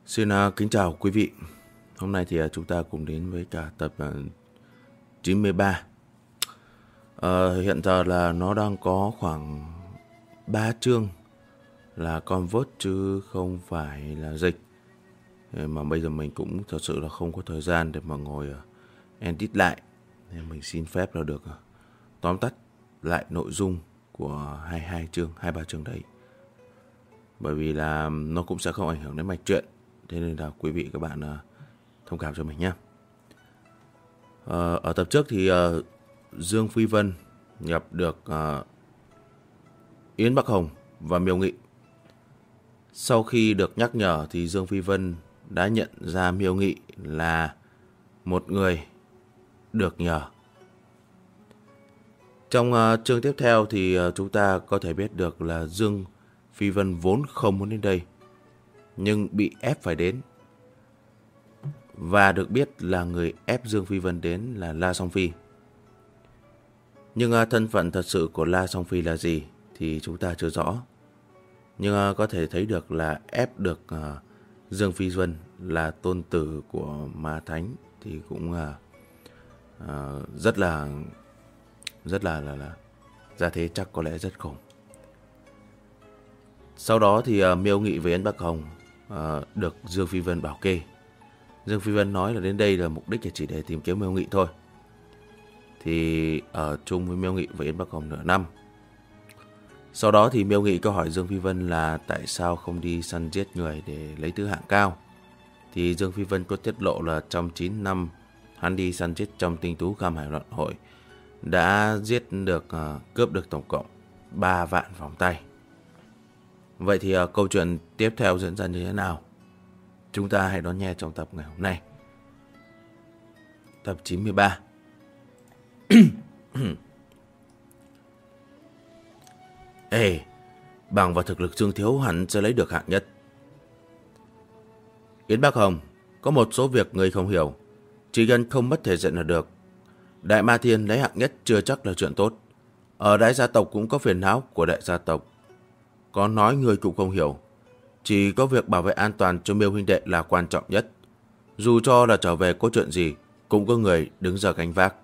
Xin kính chào quý vị. Hôm nay thì chúng ta cùng đến với cả tập 93. Hiện giờ là nó đang có khoảng 3 chương là convert chứ không phải là dịch. Mà bây giờ mình cũng thật sự là không có thời gian để mà ngồi edit lại. Nên mình xin phép là được tóm tắt lại nội dung của 23 chương đấy. Bởi vì là nó cũng sẽ không ảnh hưởng đến mạch truyện. Thế nên là quý vị các bạn thông cảm cho mình nhé. Ở tập trước thì Dương Phi Vân gặp được Yến Bắc Hồng và Miêu Nghị. Sau khi được nhắc nhở thì Dương Phi Vân đã nhận ra Miêu Nghị là một người được nhờ. Trong chương tiếp theo thì chúng ta có thể biết được là Dương Phi Vân vốn không muốn đến đây, nhưng bị ép phải đến. Và được biết là người ép Dương Phi Vân đến là La Song Phi. Nhưng thân phận thật sự của La Song Phi là gì thì chúng ta chưa rõ. Nhưng có thể thấy được là ép được Dương Phi Vân là tôn tử của Ma Thánh thì cũng rất là ra thế chắc có lẽ rất khủng. Sau đó thì Miêu Nghị với Yến Bắc Hồng được Dương Phi Vân bảo kê. Dương Phi Vân nói là đến đây là mục đích là chỉ để tìm kiếm Miêu Nghị thôi. Thì ở chung với Miêu Nghị và Yến Bắc Hồng nửa năm. Sau đó thì Miêu Nghị có hỏi Dương Phi Vân là tại sao không đi săn giết người để lấy thứ hạng cao. Thì Dương Phi Vân có tiết lộ là trong 9 năm hắn đi săn giết trong tinh tú Kham Hải Loạn Hội đã giết được cướp được tổng cộng 3 vạn vòng tay. Vậy thì câu chuyện tiếp theo diễn ra như thế nào? Chúng ta hãy đón nghe trong tập ngày hôm nay. Tập 93. Ê, bằng vào thực lực Dương Thiếu hẳn sẽ lấy được hạng nhất. Yến Bắc Hồng, có một số việc người không hiểu. Chỉ cần không mất thể diện là được. Đại Ma Thiên lấy hạng nhất chưa chắc là chuyện tốt. Ở đại gia tộc cũng có phiền não của đại gia tộc. Có nói người cũng không hiểu. Chỉ có việc bảo vệ an toàn cho Miêu huynh đệ là quan trọng nhất. Dù cho là trở về có chuyện gì, cũng có người đứng ra gánh vác.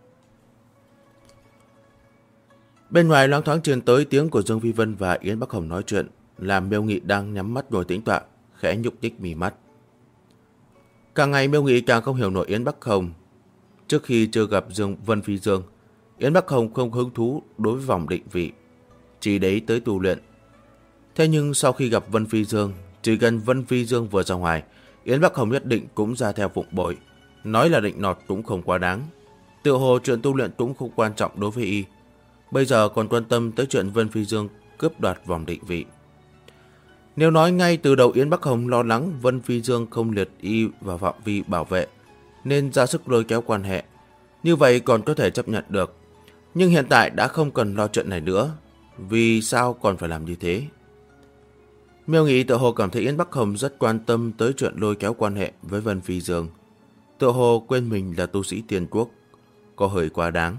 Bên ngoài loáng thoáng truyền tới tiếng của Dương Phi Vân và Yến Bắc Hồng nói chuyện, làm Miêu Nghị đang nhắm mắt ngồi tĩnh tọa, khẽ nhúc nhích mí mắt. Càng ngày Miêu Nghị càng không hiểu nổi Yến Bắc Hồng. Trước khi chưa gặp Vân Phi Dương, Yến Bắc Hồng không hứng thú đối với vòng định vị, chỉ đấy tới tu luyện. Thế nhưng sau khi gặp Vân Phi Dương, chỉ cần Vân Phi Dương vừa ra ngoài, Yến Bắc Hồng nhất định cũng ra theo phụng bội. Nói là định nọt cũng không quá đáng. Tựa hồ chuyện tu luyện cũng không quan trọng đối với y. Bây giờ còn quan tâm tới chuyện Vân Phi Dương cướp đoạt vòng định vị. Nếu nói ngay từ đầu Yến Bắc Hồng lo lắng Vân Phi Dương không liệt y vào phạm vi bảo vệ, nên ra sức lôi kéo quan hệ, như vậy còn có thể chấp nhận được. Nhưng hiện tại đã không cần lo chuyện này nữa. Vì sao còn phải làm như thế? Miêu Nghị tự hồ cảm thấy Yến Bắc Hồng rất quan tâm tới chuyện lôi kéo quan hệ với Vân Phi Dương. Tự hồ quên mình là tu sĩ Tiên Quốc, có hơi quá đáng.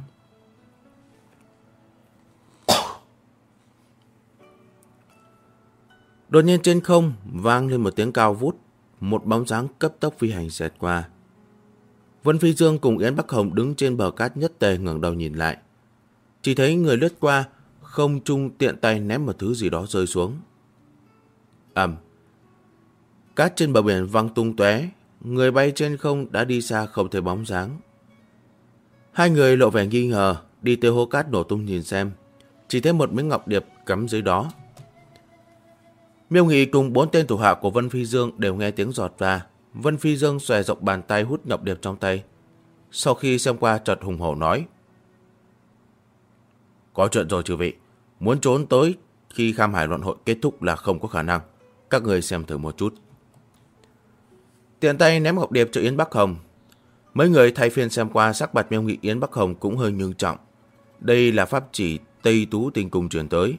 Đột nhiên trên không vang lên một tiếng cao vút, một bóng dáng cấp tốc phi hành xẹt qua. Vân Phi Dương cùng Yến Bắc Hồng đứng trên bờ cát nhất tề ngẩng đầu nhìn lại. Chỉ thấy người lướt qua, không trung tiện tay ném một thứ gì đó rơi xuống. Ầm. Cát trên bờ biển văng tung tóe, người bay trên không đã đi xa không thấy bóng dáng. Hai người lộ vẻ nghi ngờ, đi tới hố cát nổ tung nhìn xem, chỉ thấy một miếng ngọc điệp cắm dưới đó. Miêu Nghị cùng 4 tên thủ hạ của Vân Phi Dương đều nghe tiếng giọt ra. Vân Phi Dương xòe rộng bàn tay hút ngọc điệp trong tay. Sau khi xem qua chợt hùng hổ nói: Có chuyện rồi chư vị, muốn trốn tới khi Kham Hải Loạn Hội kết thúc là không có khả năng. Các người xem thử một chút. Tiện tay ném ngọc điệp cho Yến Bắc Hồng. Mấy người thay phiên xem qua, sắc mặt Miêu Nghị Yến Bắc Hồng cũng hơi nghiêm trọng. Đây là pháp chỉ Tây Tú Tinh Cung truyền tới.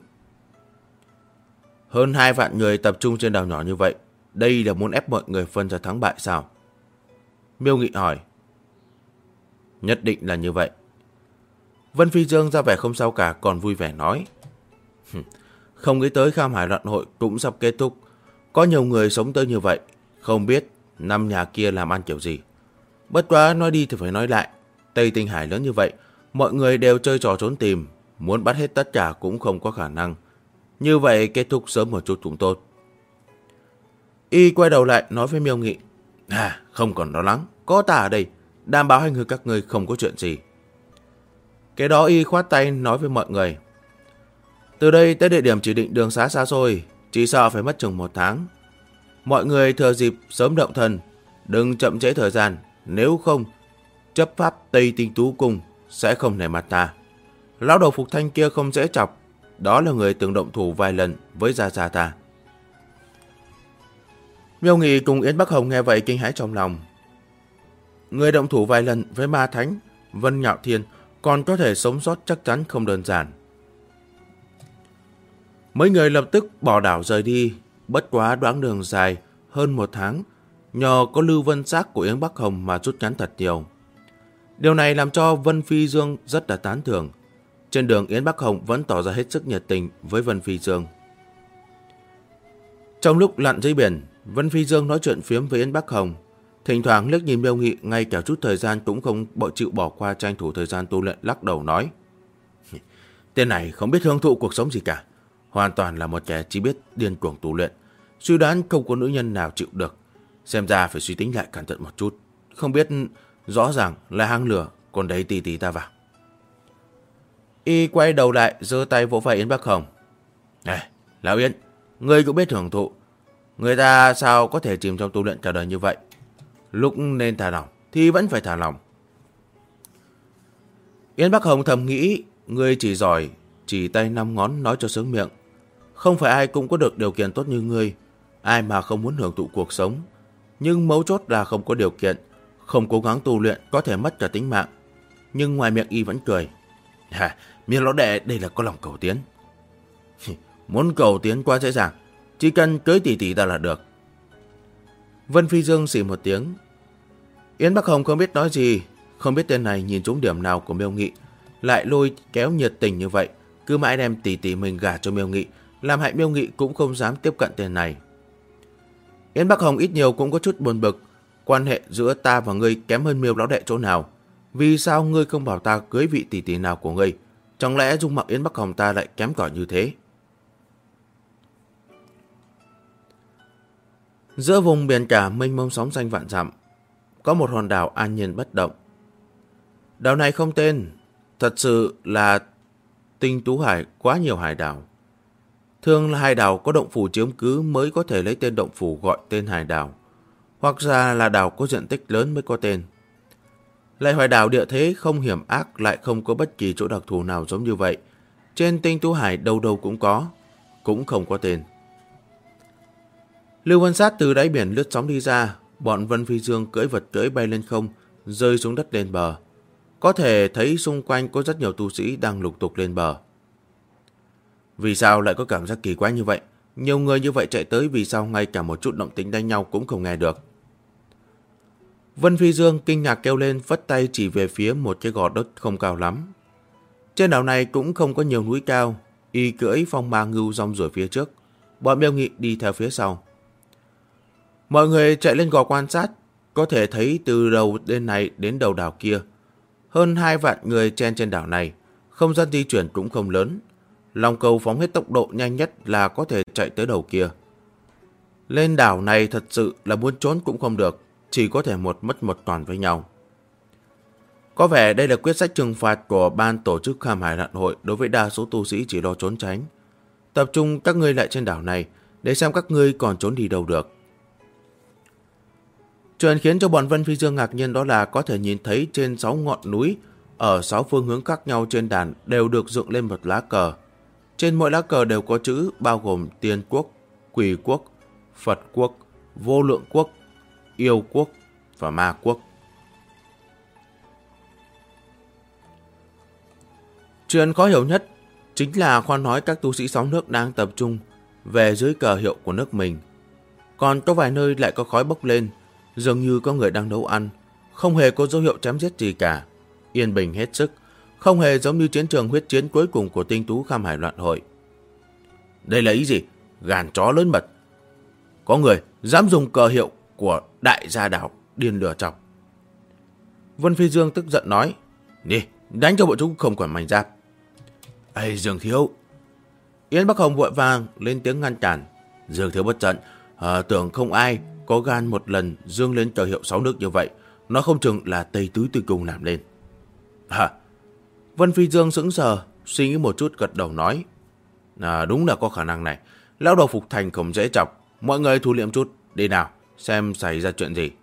Hơn 2 vạn người tập trung trên đảo nhỏ như vậy, đây là muốn ép mọi người phân ra thắng bại sao? Miêu Nghị hỏi. Nhất định là như vậy. Vân Phi Dương ra vẻ không sao cả, còn vui vẻ nói. Không nghĩ tới Kham Hải Loạn Hội cũng sắp kết thúc. Có nhiều người sống tới như vậy, Không biết năm nhà kia làm ăn kiểu gì. Bất quá nói đi thì phải nói lại, Tây Tinh Hải lớn như vậy, mọi người đều chơi trò trốn tìm, muốn bắt hết tất cả cũng không có khả năng. Như vậy kết thúc sớm một chút cũng tốt. Y quay đầu lại nói với Miêu Nghị, không còn lo lắng, có ta ở đây, đảm bảo hai người các ngươi không có chuyện gì. Cái đó Y khoát tay nói với mọi người, từ đây tới địa điểm chỉ định đường xá xa xôi, chỉ sợ phải mất chừng 1 tháng. Mọi người thừa dịp sớm động thân, đừng chậm trễ thời gian, nếu không, chấp pháp Tây Tinh Tú Cung sẽ không nể mặt ta. Lão đầu Phục Thanh kia không dễ chọc, đó là người từng động thủ vài lần với gia gia ta. Miêu Nghị cùng Yến Bắc Hồng nghe vậy kinh hãi trong lòng. Người động thủ vài lần với Ma Thánh, Vân Nhạo Thiên còn có thể sống sót chắc chắn không đơn giản. Mấy người lập tức bỏ đảo rời đi, bất quá đoạn đường dài hơn 1 tháng, nhờ có Lưu Vân Xác của Yến Bắc Hồng mà rút ngắn thật nhiều. Điều này làm cho Vân Phi Dương rất là tán thưởng. Trên đường Yến Bắc Hồng vẫn tỏ ra hết sức nhiệt tình với Vân Phi Dương. Trong lúc lặn dưới biển, Vân Phi Dương nói chuyện phiếm với Yến Bắc Hồng, thỉnh thoảng liếc nhìn Miêu Nghị, ngay cả chút thời gian cũng không chịu bỏ qua tranh thủ thời gian tu luyện, lắc đầu nói: Tên này không biết hưởng thụ cuộc sống gì cả, hoàn toàn là một kẻ chỉ biết điên cuồng tu luyện, suy đoán không có nữ nhân nào chịu được. Xem ra phải suy tính lại cẩn thận một chút, không biết rõ ràng là hang lửa còn đấy tì ta vào. Y quay đầu lại giơ tay vỗ vai Yến Bắc Hồng. Này, Lão Yến, ngươi cũng biết hưởng thụ. Người ta sao có thể chìm trong tu luyện cả đời như vậy? Lúc nên thả lỏng thì vẫn phải thả lỏng. Yến Bắc Hồng thầm nghĩ, ngươi chỉ giỏi chỉ tay 5 ngón nói cho sướng miệng. Không phải ai cũng có được điều kiện tốt như ngươi, ai mà không muốn hưởng thụ cuộc sống. Nhưng mấu chốt là không có điều kiện, không cố gắng tu luyện có thể mất cả tính mạng. Nhưng ngoài miệng Y vẫn cười. Miêu lão đệ đây là có lòng cầu tiến. Muốn cầu tiến quá dễ dàng, chỉ cần cưới tỷ ta là được. Vân Phi Dương xì một tiếng. Yến Bắc Hồng không biết nói gì, không biết tên này nhìn trúng điểm nào của Miêu Nghị, lại lôi kéo nhiệt tình như vậy, cứ mãi đem tỷ mình gả cho Miêu Nghị, làm hại Miêu Nghị cũng không dám tiếp cận tên này. Yến Bắc Hồng ít nhiều cũng có chút buồn bực, quan hệ giữa ta và ngươi kém hơn Miêu lão đệ chỗ nào? Vì sao ngươi không bảo ta cưới vị tỷ nào của ngươi? Chẳng lẽ dung mạo Yến Bắc Hồng ta lại kém cỏi như thế? Giữa vùng biển cả mênh mông sóng xanh vạn dặm, có một hòn đảo an nhiên bất động. Đảo này không tên, thật sự là Tinh Tú Hải quá nhiều hải đảo. Thường là hải đảo có động phủ chiếm cứ mới có thể lấy tên động phủ gọi tên hải đảo, hoặc ra là đảo có diện tích lớn mới có tên. Lại hải đảo địa thế không hiểm ác, lại không có bất kỳ chỗ đặc thù nào giống như vậy. Trên Tinh Tú Hải đâu đâu cũng có, cũng không có tên. Lưu Vân Sát từ đáy biển lướt sóng đi ra, bọn Vân Phi Dương cưỡi vật cưỡi bay lên không, rơi xuống đất lên bờ. Có thể thấy xung quanh có rất nhiều tu sĩ đang lục tục lên bờ. Vì sao lại có cảm giác kỳ quái như vậy? Nhiều người như vậy chạy tới, vì sao ngay cả một chút động tĩnh đánh nhau cũng không nghe được? Vân Phi Dương kinh ngạc kêu lên, phất tay chỉ về phía một cái gò đất không cao lắm. Trên đảo này cũng không có nhiều núi cao, Y cưỡi phong ma ngưu rong ruổi phía trước, bọn Miêu Nghị đi theo phía sau. Mọi người chạy lên gò quan sát, có thể thấy từ đầu bên này đến đầu đảo kia. Hơn 2 vạn người chen trên đảo này, không gian di chuyển cũng không lớn. Long cầu phóng hết tốc độ nhanh nhất là có thể chạy tới đầu kia. Lên đảo này thật sự là muốn trốn cũng không được, chỉ có thể một mất một toàn với nhau. Có vẻ đây là quyết sách trừng phạt của ban tổ chức Kham Hải Lặn Hội đối với đa số tu sĩ chỉ lo trốn tránh. Tập trung các ngươi lại trên đảo này để xem các ngươi còn trốn đi đâu được. Chuyện khiến cho bọn Vân Phi Dương ngạc nhiên đó là có thể nhìn thấy trên 6 ngọn núi ở 6 phương hướng khác nhau trên đàn đều được dựng lên một lá cờ. Trên mỗi lá cờ đều có chữ bao gồm Tiên Quốc, Quỷ Quốc, Phật Quốc, Vô Lượng Quốc, Yêu Quốc và Ma Quốc. Chuyện khó hiểu nhất chính là khoan nói các tu sĩ sóng nước đang tập trung về dưới cờ hiệu của nước mình. Còn có vài nơi lại có khói bốc lên, dường như có người đang nấu ăn, không hề có dấu hiệu chém giết gì cả. Yên bình hết sức, không hề giống như chiến trường huyết chiến cuối cùng của Tinh Tú Kham Hải Loạn Hội. Đây là ý gì? Gàn chó lớn mật. Có người dám dùng cờ hiệu của đại gia đảo điên lừa chọc. Vân Phi Dương tức giận nói, đi, đánh cho bọn chúng không còn mảnh giáp. Ây, Dương thiếu. Yến Bắc Hồng vội vàng lên tiếng ngăn cản. Dương thiếu bất giận, tưởng không ai có gan một lần dương lên cờ hiệu 6 nước như vậy. Nó không chừng là Tây Tứ Tư Cung làm lên. Vân Phi Dương sững sờ, suy nghĩ một chút gật đầu nói, đúng là có khả năng này. Lão đầu Phục Thành không dễ chọc. Mọi người thu liệm chút, đi nào, xem xảy ra chuyện gì.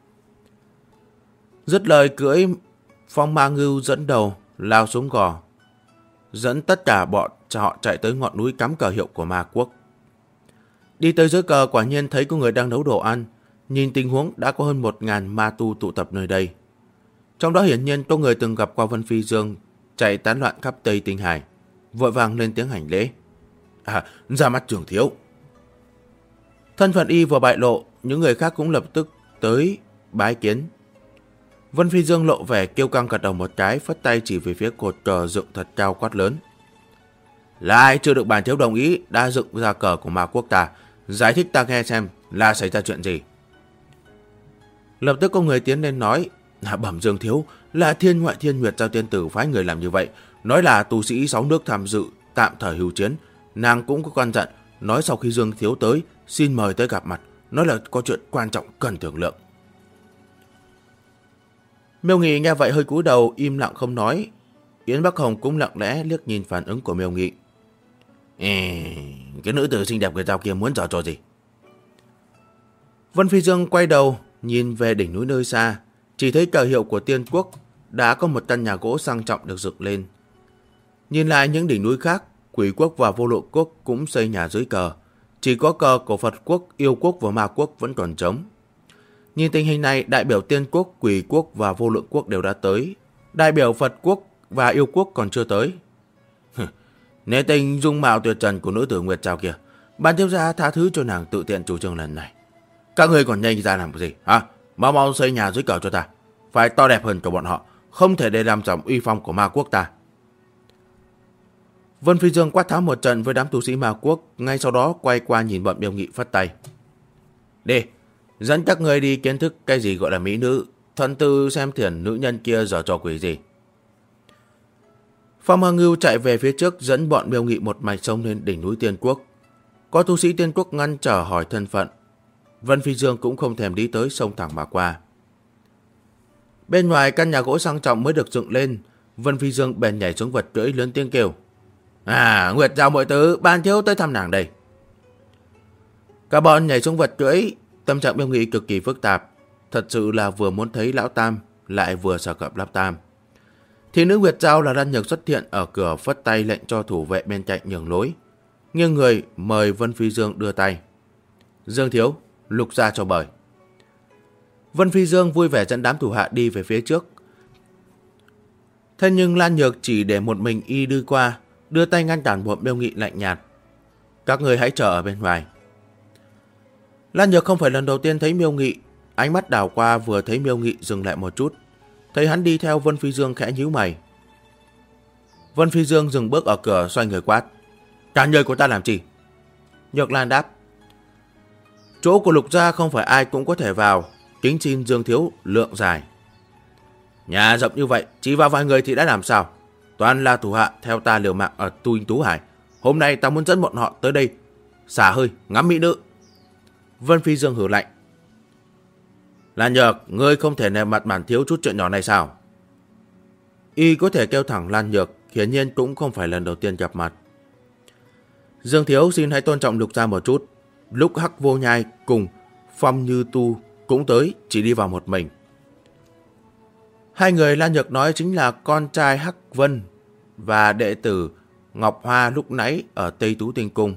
Dứt lời cưỡi Phong Ma Ngưu dẫn đầu lao xuống gò, dẫn tất cả bọn họ chạy tới ngọn núi cắm cờ hiệu của Ma Quốc. Đi tới dưới cờ quả nhiên thấy có người đang nấu đồ ăn. Nhìn tình huống đã có hơn 1000 ma tu tụ tập nơi đây. Trong đó hiển nhiên có người từng gặp qua Vân Phi Dương chạy tán loạn khắp Tây Tinh Hải, vội vàng lên tiếng hành lễ. Ra mắt trưởng thiếu. Thân phận y vừa bại lộ, những người khác cũng lập tức tới bái kiến. Vân Phi Dương lộ vẻ kiêu căng gật đầu một cái, phất tay chỉ về phía cột cờ dựng thật cao quát lớn. Là ai chưa được bản thiếu đồng ý đã dựng ra cờ của Ma Quốc ta? Giải thích ta nghe xem là xảy ra chuyện gì. Lập tức có người tiến lên nói, bẩm Dương thiếu, là Thiên Ngoại Thiên Nguyệt Giao tiên tử phái người làm như vậy, nói là tu sĩ 6 nước tham dự tạm thời hưu chiến. Nàng cũng có căn dặn, nói sau khi Dương thiếu tới xin mời tới gặp mặt, nói là có chuyện quan trọng cần thương lượng. Miêu Nghị nghe vậy hơi cúi đầu im lặng không nói. Yến Bắc Hồng cũng lặng lẽ liếc nhìn phản ứng của Miêu Nghị. Cái nữ tử xinh đẹp Nguyệt Giao kia muốn trò gì? Vân Phi Dương quay đầu nhìn về đỉnh núi nơi xa, chỉ thấy cờ hiệu của Tiên Quốc đã có một căn nhà gỗ sang trọng được dựng lên. Nhìn lại những đỉnh núi khác, Quỷ Quốc và Vô Lượng Quốc cũng xây nhà dưới cờ, chỉ có cờ của Phật Quốc, Yêu Quốc và Ma Quốc vẫn còn trống. Nhìn tình hình này, đại biểu Tiên Quốc, Quỷ Quốc và Vô Lượng Quốc đều đã tới, đại biểu Phật Quốc và Yêu Quốc còn chưa tới. Nếu tình dung mạo tuyệt trần của nữ tử Nguyệt Giao kia, ban thiếu gia tha thứ cho nàng tự tiện chủ trương lần này. Các ngươi còn nhanh ra làm cái gì hả? Mau xây nhà dưới cờ cho ta, phải to đẹp hơn cho bọn họ, không thể để làm giảm uy phong của Ma Quốc ta. Vân Phi Dương quát tháo một trận với đám tu sĩ Ma Quốc, ngay sau đó quay qua nhìn bọn Miêu Nghị phất tay. Đi, dẫn các người đi kiến thức cái gì gọi là mỹ nữ, thuận tư xem thiền nữ nhân kia giở trò quỷ gì. Phong Ma Ngưu chạy về phía trước dẫn bọn Miêu Nghị một mạch sông lên đỉnh núi Tiên Quốc. Có tu sĩ Tiên Quốc ngăn trở hỏi thân phận. Vân Phi Dương cũng không thèm đi tới, sông thẳng mà qua. Bên ngoài căn nhà gỗ sang trọng mới được dựng lên, Vân Phi Dương bèn nhảy xuống vật cưỡi lớn tiếng kêu. Nguyệt Giao muội tử, ban thiếu tới thăm nàng đây. Cả bọn nhảy xuống vật cưỡi, tâm trạng Miêu Nghị cực kỳ phức tạp. Thật sự là vừa muốn thấy Lão Tam, lại vừa sợ gặp Lão Tam. Thì nữ Nguyệt Giao là Lan Nhược xuất hiện ở cửa, phất tay lệnh cho thủ vệ bên cạnh nhường lối, nghiêng người mời Vân Phi Dương đưa tay. Dương thiếu, lục ra cho bời. Vân Phi Dương vui vẻ dẫn đám thủ hạ đi về phía trước. Thế nhưng Lan Nhược chỉ để một mình y đi qua, đưa tay ngăn cản bọn Miêu Nghị lạnh nhạt. Các người hãy chờ ở bên ngoài. Lan Nhược không phải lần đầu tiên thấy Miêu Nghị, ánh mắt đảo qua vừa thấy Miêu Nghị dừng lại một chút, thấy hắn đi theo Vân Phi Dương khẽ nhíu mày. Vân Phi Dương dừng bước ở cửa, xoay người quát. Cản người của ta làm gì? Nhược Lan đáp. Chỗ của Lục gia không phải ai cũng có thể vào, kính xin Dương thiếu lượng dài. Nhà rộng như vậy, chỉ vào vài người thì đã làm sao? Toàn là thủ hạ theo ta liều mạng ở Tú Hải. Hôm nay ta muốn dẫn bọn họ tới đây xả hơi, ngắm mỹ nữ. Vân Phi Dương hử lạnh. Lan Nhược, ngươi không thể nề mặt bản thiếu chút chuyện nhỏ này sao? Y có thể kêu thẳng Lan Nhược, hiển nhiên cũng không phải lần đầu tiên gặp mặt. Dương thiếu xin hãy tôn trọng Lục gia một chút. Lúc Hắc Vô Nhai cùng Phong Như Tu cũng tới, chỉ đi vào một mình. Hai người Lan Nhược nói chính là con trai Hắc Vân và đệ tử Ngọc Hoa lúc nãy ở Tây Tú Tinh Cung.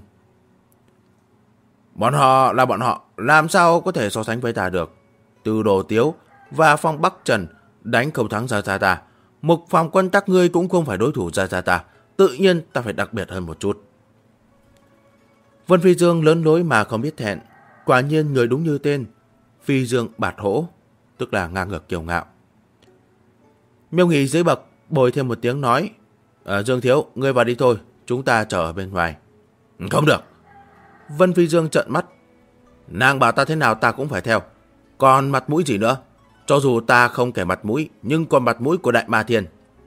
Bọn họ là bọn họ, làm sao có thể so sánh với ta được? Từ Đồ Tiếu và Phong Bắc Trần đánh không thắng Gia Gia ta. Mục Phạm Quân các ngươi cũng không phải đối thủ Gia Gia ta. Tự nhiên ta phải đặc biệt hơn một chút. Vân Phi Dương lớn lối mà không biết thẹn. Quả nhiên người đúng như tên, Phi Dương bạt hổ, tức là ngang ngược kiêu ngạo. Miêu Nghị dưới bậc bồi thêm một tiếng nói. Dương thiếu, ngươi vào đi thôi, chúng ta chờ ở bên ngoài. Không được. Vân Phi Dương trợn mắt. Nàng bảo ta thế nào ta cũng phải theo. Còn mặt mũi gì nữa? Cho dù ta không kể mặt mũi, nhưng còn mặt mũi của Đại Ma Thiên.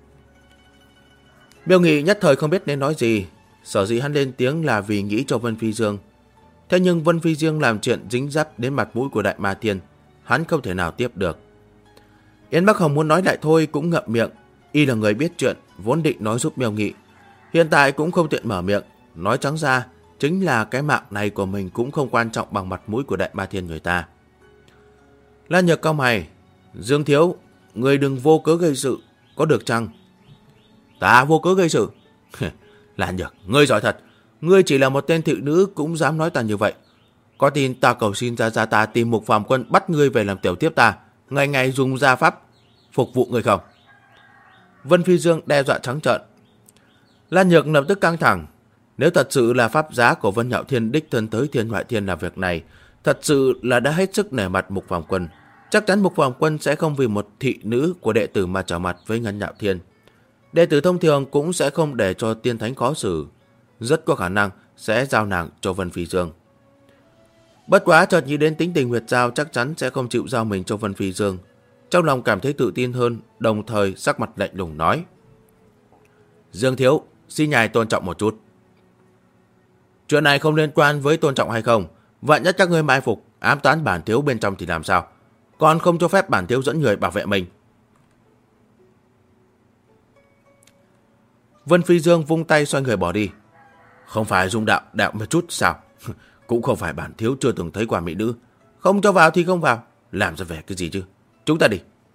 Miêu Nghị nhất thời không biết nên nói gì. Sở dĩ hắn lên tiếng là vì nghĩ cho Vân Phi Dương. Thế nhưng Vân Phi Dương làm chuyện dính dấp đến mặt mũi của Đại Ma Thiên, hắn không thể nào tiếp được. Yến Bắc Hồng muốn nói lại thôi cũng ngậm miệng. Y là người biết chuyện, vốn định nói giúp Miêu Nghị. Hiện tại cũng không tiện mở miệng. Nói trắng ra, chính là cái mạng này của mình cũng không quan trọng bằng mặt mũi của Đại Ma Thiên người ta. Lan Nhược cau mày. Dương thiếu, người đừng vô cớ gây sự, có được chăng? Ta vô cớ gây sự? Lan Nhược, ngươi giỏi thật. Ngươi chỉ là một tên thị nữ cũng dám nói ta như vậy. Có tin ta cầu xin ra ta tìm Mục Phàm Quân bắt ngươi về làm tiểu tiếp ta, ngày ngày dùng gia pháp phục vụ người không? Vân Phi Dương đe dọa trắng trợn. Lan Nhược lập tức căng thẳng. Nếu thật sự là pháp giá của Vân Nhạo Thiên đích thân tới Thiên Ngoại Thiên làm việc này, thật sự là đã hết sức nể mặt Mục Phàm Quân. Chắc chắn Mục Phàm Quân sẽ không vì một thị nữ của đệ tử mà trở mặt với Ngân Nhạo Thiên. Đệ tử thông thường cũng sẽ không để cho tiên thánh khó xử. Rất có khả năng sẽ giao nàng cho Vân Phi Dương. Bất quá chợt nghĩ đến tính tình Nguyệt Giao chắc chắn sẽ không chịu giao mình cho Vân Phi Dương. Trong lòng cảm thấy tự tin hơn, đồng thời sắc mặt lạnh lùng nói. Dương thiếu, xin ngài tôn trọng một chút. Chuyện này không liên quan với tôn trọng hay không. Vạn nhất các ngươi mai phục, ám toán bản thiếu bên trong thì làm sao? Còn không cho phép bản thiếu dẫn người bảo vệ mình. Vân Phi Dương vung tay xoay người bỏ đi. Không phải dung đạo một chút sao? Cũng không phải bản thiếu chưa từng thấy qua mỹ nữ. Không cho vào thì không vào. Làm ra vẻ cái gì chứ? Chúng ta đi.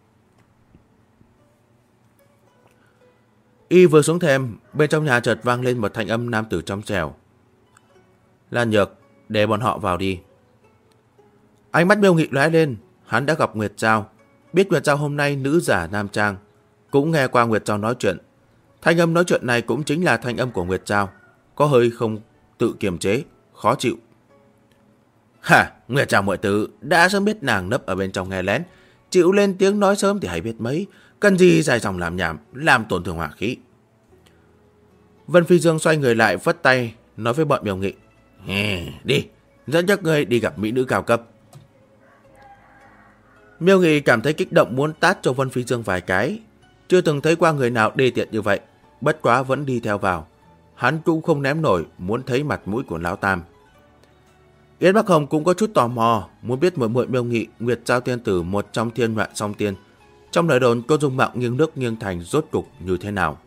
Y vừa xuống thềm, bên trong nhà chợt vang lên một thanh âm nam tử trong trẻo. Lan Nhược, để bọn họ vào đi. Ánh mắt Miêu Nghị lóe lên, hắn đã gặp Nguyệt Giao, biết Nguyệt Giao hôm nay nữ giả nam trang, cũng nghe qua Nguyệt Giao nói chuyện. Thanh âm nói chuyện này cũng chính là thanh âm của Nguyệt Giao, có hơi không tự kiềm chế, khó chịu. Hả, Nguyệt Giao muội tử, đã sớm biết nàng nấp ở bên trong nghe lén, chịu lên tiếng nói sớm thì hay biết mấy, cần gì dài dòng làm nhảm, làm tổn thương hỏa khí. Vân Phi Dương xoay người lại vất tay, nói với bọn Miêu Nghị. Đi, dẫn các ngươi đi gặp mỹ nữ cao cấp. Miêu Nghị cảm thấy kích động muốn tát cho Vân Phi Dương vài cái. Chưa từng thấy qua người nào đê tiện như vậy, bất quá vẫn đi theo vào. Hắn cũng không ném nổi muốn thấy mặt mũi của Lão Tam. Yến Bắc Hồng cũng có chút tò mò, muốn biết muội muội Miêu Nghị, Nguyệt Giao tiên tử một trong thiên ngoại song tiên. Trong lời đồn có dung mạo nghiêng nước nghiêng thành rốt cục như thế nào.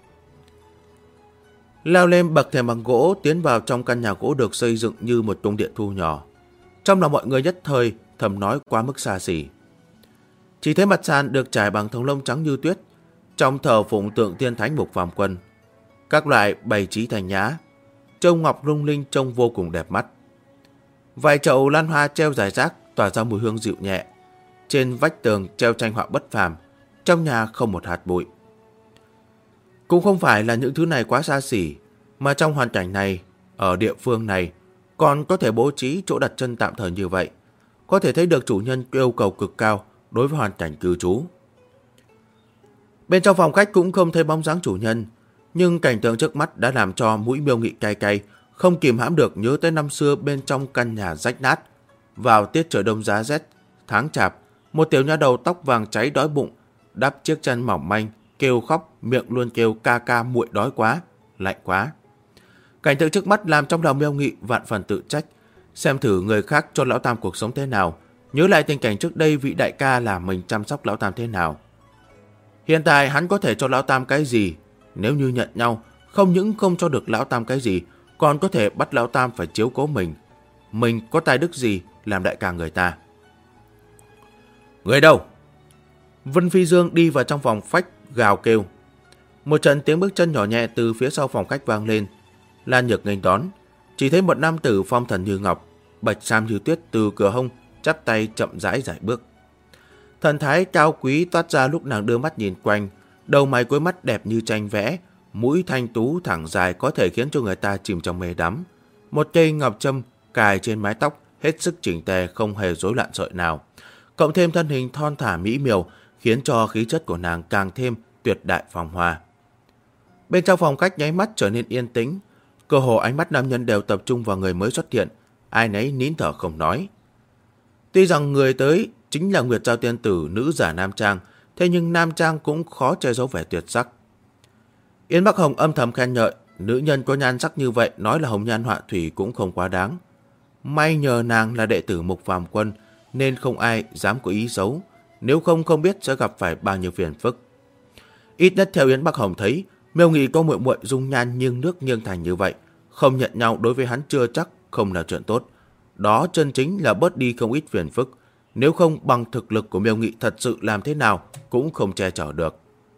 Leo lên bậc thềm bằng gỗ, tiến vào trong căn nhà gỗ được xây dựng như một cung điện thu nhỏ. Trong lòng mọi người nhất thời thầm nói quá mức xa xỉ. Chỉ thấy mặt sàn được trải bằng thòng lông trắng như tuyết, trong thờ phụng tượng tiên thánh Mục Phàm Quân. Các loại bày trí thành nhã, châu ngọc lung linh trông vô cùng đẹp mắt. Vài chậu lan hoa treo rải rác tỏa ra mùi hương dịu nhẹ. Trên vách tường treo tranh họa bất phàm, trong nhà không một hạt bụi. Cũng không phải là những thứ này quá xa xỉ, mà trong hoàn cảnh này, ở địa phương này, còn có thể bố trí chỗ đặt chân tạm thời như vậy. Có thể thấy được chủ nhân yêu cầu cực cao đối với hoàn cảnh cư trú. Bên trong phòng khách cũng không thấy bóng dáng chủ nhân, nhưng cảnh tượng trước mắt đã làm cho mũi Miêu Nghị cay cay, không kìm hãm được nhớ tới năm xưa bên trong căn nhà rách nát. Vào tiết trời đông giá rét, tháng chạp, một tiểu nha đầu tóc vàng cháy đói bụng, đắp chiếc chăn mỏng manh, kêu khóc, miệng luôn kêu ca ca muội đói quá, lạnh quá. Cảnh tượng trước mắt làm trong lòng Miêu Nghị vạn phần tự trách, xem thử người khác cho Lão Tam cuộc sống thế nào, nhớ lại tình cảnh trước đây vị đại ca là mình chăm sóc Lão Tam thế nào. Hiện tại hắn có thể cho Lão Tam cái gì? Nếu như nhận nhau, không những không cho được Lão Tam cái gì, còn có thể bắt Lão Tam phải chiếu cố mình. Mình có tài đức gì làm đại ca người ta? Người đâu? Vân Phi Dương đi vào trong phòng khách gào kêu. Một trận tiếng bước chân nhỏ nhẹ từ phía sau phòng khách vang lên. Lan Nhược nghênh đón, chỉ thấy một nam tử phong thần như ngọc, bạch sam như tuyết từ cửa hông, chắp tay chậm rãi giải bước. Thần thái cao quý toát ra lúc nàng đưa mắt nhìn quanh, đầu mày cuối mắt đẹp như tranh vẽ, mũi thanh tú thẳng dài có thể khiến cho người ta chìm trong mê đắm. Một cây ngọc trâm cài trên mái tóc hết sức chỉnh tề, không hề rối loạn sợi nào. Cộng thêm thân hình thon thả mỹ miều, khiến cho khí chất của nàng càng thêm tuyệt đại phong hoa. Bên trong phòng khách nháy mắt trở nên yên tĩnh, cơ hồ ánh mắt nam nhân đều tập trung vào người mới xuất hiện, ai nấy nín thở không nói. Tuy rằng người tới chính là Nguyệt Giao tiên tử nữ giả nam trang, thế nhưng nam trang cũng khó che giấu vẻ tuyệt sắc. Yến Bắc Hồng âm thầm khen ngợi, nữ nhân có nhan sắc như vậy nói là hồng nhan họa thủy cũng không quá đáng. May nhờ nàng là đệ tử Mục Phàm Quân nên không ai dám có ý xấu, nếu không không biết sẽ gặp phải bao nhiêu phiền phức. Ít nhất theo Yến Bắc Hồng thấy, Miêu Nghị có muội muội dung nhan nghiêng nước nghiêng thành như vậy, không nhận nhau đối với hắn chưa chắc không là chuyện tốt. Đó chân chính là bớt đi không ít phiền phức, nếu không bằng thực lực của Miêu Nghị thật sự làm thế nào cũng không che chở được.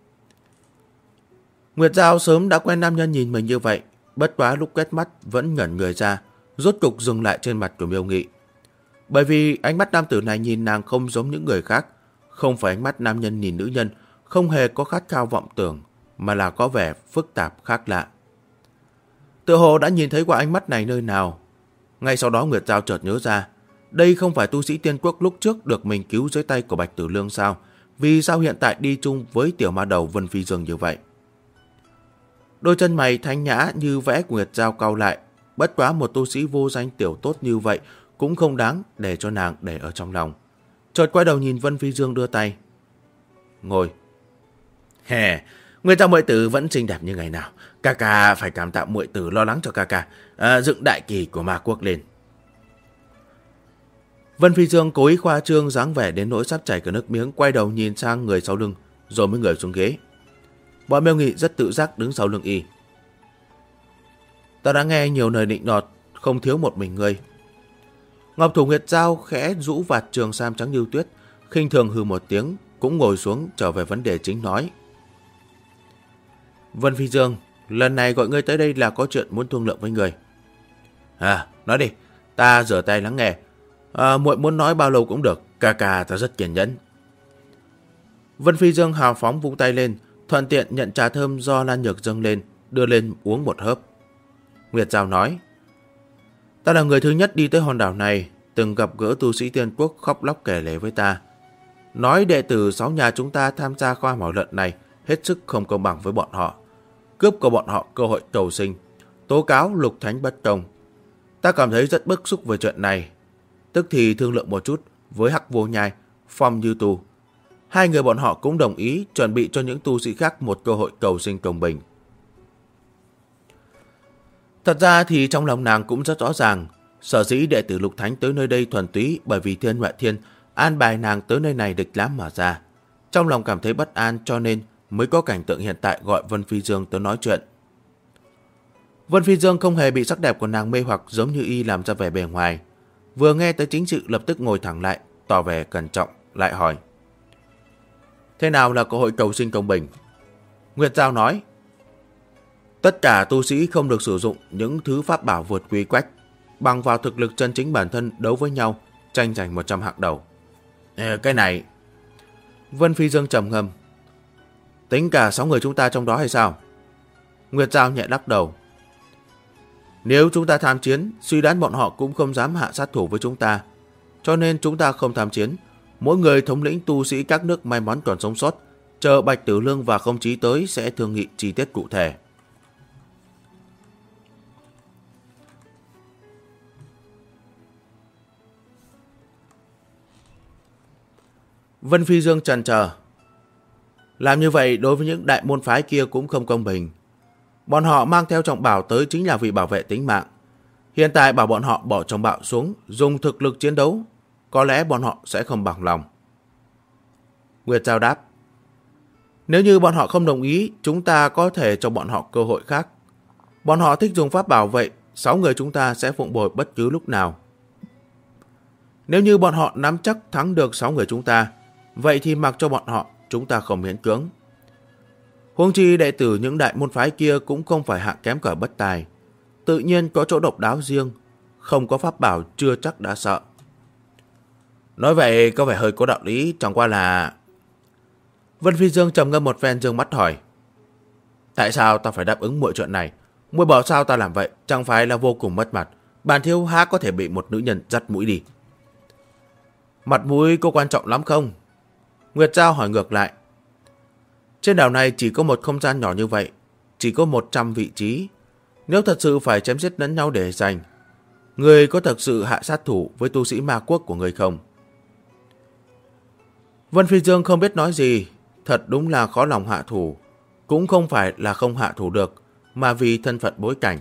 Nguyệt Giao sớm đã quen nam nhân nhìn mình như vậy, bất quá lúc quét mắt vẫn ngẩn người ra, rốt cục dừng lại trên mặt của Miêu Nghị. Bởi vì ánh mắt nam tử này nhìn nàng không giống những người khác, không phải ánh mắt nam nhân nhìn nữ nhân, không hề có khát khao vọng tưởng, mà là có vẻ phức tạp khác lạ. Tựa hồ đã nhìn thấy qua ánh mắt này nơi nào. Ngay sau đó Nguyệt Giao chợt nhớ ra, đây không phải tu sĩ tiên quốc lúc trước được mình cứu dưới tay của Bạch Tử Lương sao? Vì sao hiện tại đi chung với tiểu ma đầu Vân Phi Dương như vậy? Đôi chân mày thanh nhã như vẽ của Nguyệt Giao cau lại, bất quá một tu sĩ vô danh tiểu tốt như vậy cũng không đáng để cho nàng để ở trong lòng. Chợt quay đầu nhìn Vân Phi Dương đưa tay. Ngồi. Hè, Nguyệt Giao muội tử vẫn xinh đẹp như ngày nào. Ca ca phải cảm tạ muội tử lo lắng cho ca ca, dựng đại kỳ của ma quốc lên. Vân Phi Dương cố ý khoa trương dáng vẻ đến nỗi sắp chảy cả nước miếng, quay đầu nhìn sang người sau lưng, rồi mới ngồi xuống ghế. Bọn Miêu Nghị rất tự giác đứng sau lưng y. Ta đã nghe nhiều lời nịnh nọt, không thiếu một mình ngươi. Ngọc Thủ Nguyệt Giao khẽ rũ vạt trường sam trắng như tuyết, khinh thường hừ một tiếng, cũng ngồi xuống trở về vấn đề chính nói. Vân Phi Dương, lần này gọi ngươi tới đây là có chuyện muốn thương lượng với ngươi. Nói đi, ta rửa tay lắng nghe. Muội muốn nói bao lâu cũng được, ca ca ta rất kiên nhẫn. Vân Phi Dương hào phóng vung tay lên, thuận tiện nhận trà thơm do Lan Nhược dâng lên, đưa lên uống một hớp. Nguyệt Giao nói, ta là người thứ nhất đi tới hòn đảo này, từng gặp gỡ tu sĩ tiên quốc khóc lóc kể lể với ta. Nói đệ tử 6 nhà chúng ta tham gia khoa mỏ lợn này hết sức không công bằng với bọn họ, cướp của bọn họ cơ hội cầu sinh, tố cáo Lục Thánh bất công. Ta cảm thấy rất bức xúc về chuyện này, tức thì thương lượng một chút với Hắc Vô Nhai, Phong Như Tu. Hai người bọn họ cũng đồng ý chuẩn bị cho những tu sĩ khác một cơ hội cầu sinh công bình. Thật ra thì trong lòng nàng cũng rất rõ ràng, sở dĩ đệ tử Lục Thánh tới nơi đây thuần túy bởi vì Thiên Ngoại Thiên an bài nàng tới nơi này địch lắm mà ra. Trong lòng cảm thấy bất an cho nên mới có cảnh tượng hiện tại gọi Vân Phi Dương tới nói chuyện. Vân Phi Dương không hề bị sắc đẹp của nàng mê hoặc giống như y làm ra vẻ bề ngoài. Vừa nghe tới chính sự lập tức ngồi thẳng lại, tỏ vẻ cẩn trọng, lại hỏi. Thế nào là cơ hội cầu sinh công bình? Nguyệt Giao nói, tất cả tu sĩ không được sử dụng những thứ pháp bảo vượt quy quách, bằng vào thực lực chân chính bản thân đấu với nhau, tranh giành 100 hạng đầu. Cái này... Vân Phi Dương trầm ngâm. Tính cả 6 người chúng ta trong đó hay sao? Nguyệt Giao nhẹ lắc đầu. Nếu chúng ta tham chiến, suy đoán bọn họ cũng không dám hạ sát thủ với chúng ta. Cho nên chúng ta không tham chiến. Mỗi người thống lĩnh tu sĩ các nước may mắn còn sống sót, chờ Bạch Tử Lương và Không Chí tới sẽ thương nghị chi tiết cụ thể. Vân Phi Dương chần chờ. Làm như vậy đối với những đại môn phái kia cũng không công bình. Bọn họ mang theo trọng bảo tới chính là vì bảo vệ tính mạng. Hiện tại bảo bọn họ bỏ trọng bảo xuống, dùng thực lực chiến đấu, có lẽ bọn họ sẽ không bằng lòng. Nguyệt Giao đáp. Nếu như bọn họ không đồng ý, chúng ta có thể cho bọn họ cơ hội khác. Bọn họ thích dùng pháp bảo vậy, 6 người chúng ta sẽ phụng bồi bất cứ lúc nào. Nếu như bọn họ nắm chắc thắng được 6 người chúng ta, vậy thì mặc cho bọn họ, chúng ta không miễn cưỡng. Huống chi đệ tử những đại môn phái kia cũng không phải hạng kém cỏi bất tài. Tự nhiên có chỗ độc đáo riêng, không có pháp bảo chưa chắc đã sợ. Nói vậy có vẻ hơi có đạo lý, chẳng qua là... Vân Phi Dương trầm ngâm một phen dương mắt hỏi. Tại sao ta phải đáp ứng mọi chuyện này? Muội bảo sao ta làm vậy, chẳng phải là vô cùng mất mặt. Bản thiếu há có thể bị một nữ nhân dắt mũi đi. Mặt mũi có quan trọng lắm không? Nguyệt Giao hỏi ngược lại. Trên đảo này chỉ có một không gian nhỏ như vậy, chỉ có 100 vị trí. Nếu thật sự phải chém giết lẫn nhau để giành, người có thật sự hạ sát thủ với tu sĩ ma quốc của người không? Vân Phi Dương không biết nói gì, thật đúng là khó lòng hạ thủ. Cũng không phải là không hạ thủ được, mà vì thân phận bối cảnh.